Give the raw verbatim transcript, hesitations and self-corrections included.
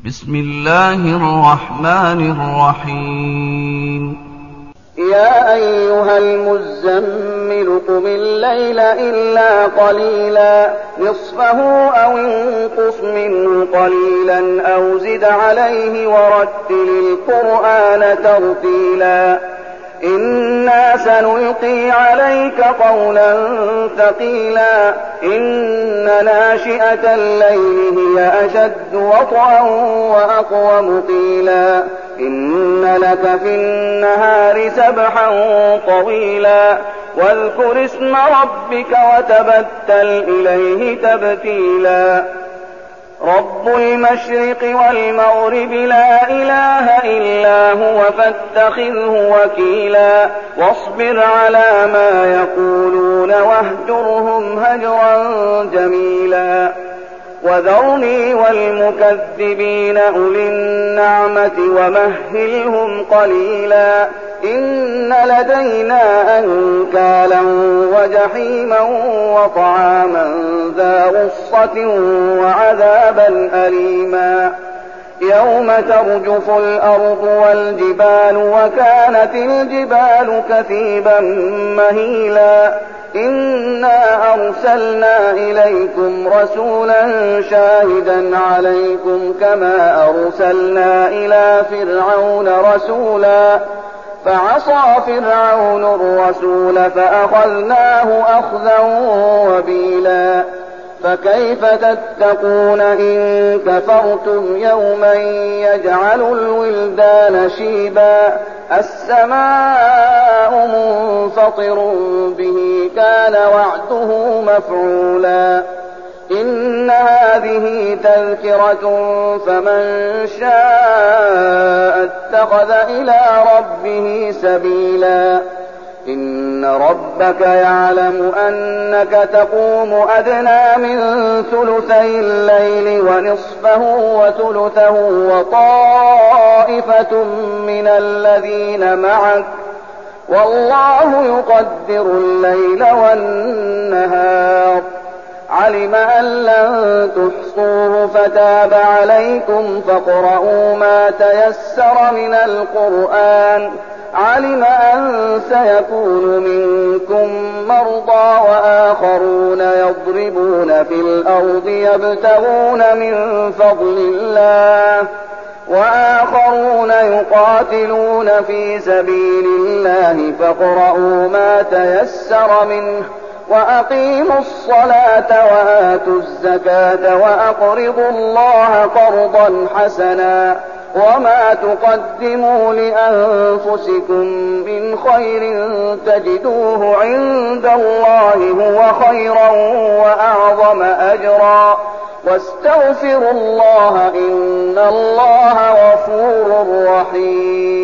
بسم الله الرحمن الرحيم. يا أيها المزمل قم الليل إلا قليلا نصفه أو انقص منه قليلا أو زد عليه ورتل القرآن ترتيلا إنا سنلقي عليك قولا ثقيلا إن ناشئة الليل هي أشد وطئا وأقوم قيلا إن لك في النهار سبحا طويلا واذكر اسم ربك وتبتل إليه تبتيلا رب المشرق والمغرب لا إله إلا هو فاتخذه وكيلا واصبر على ما يقولون واهجرهم هجرا جميلا وذرني والمكذبين أولي النعمة ومهلهم قليلا إن لدينا أنكالا وجحيما وطعاما ذا غصة وعذابا أليما يوم ترجف الأرض والجبال وكانت الجبال كثيبا مهيلا إنا أرسلنا إليكم رسولا شاهدا عليكم كما أرسلنا إلى فرعون رسولا فعصى فرعون الرسول فأخذناه أخذا وبيلا فكيف تتقون إن كفرتم يوما يجعل الولدان شيبا السماء منفطر به كان وعده مفعولا إن هذه تذكرة فمن شاء اتخذ إلى ربه سبيلا إن ربك يعلم أنك تقوم أدنى من ثلثي الليل ونصفه وثلثه وطائفة من الذين معك والله يقدر الليل والنهار علم أن لن تحصوه فتاب عليكم فاقرؤوا ما تيسر من القرآن علم أن سيكون منكم مرضى وآخرون يضربون في الأرض يبتغون من فضل الله وآخرون يقاتلون في سبيل الله فاقرؤوا ما تيسر منه وأقيموا الصلاة وآتوا الزكاة وأقرضوا الله قرضا حسنا وما تقدموا لأنفسكم من خير تجدوه عند الله هو خيرا وأعظم أجرا واستغفروا الله إن الله غفور رحيم.